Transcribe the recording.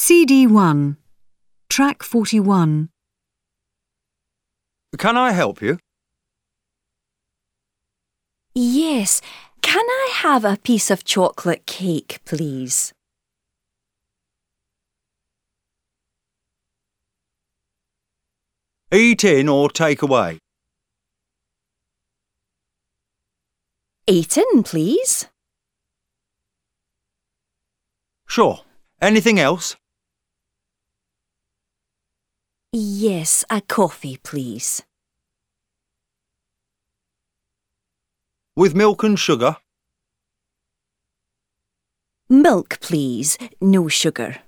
CD1, Track 41. Can I help you? Yes, can I have a piece of chocolate cake, please? Eat in or take away? Eat in, please. Sure. Anything else? Yes, a coffee, please. With milk and sugar? Milk, please, no sugar.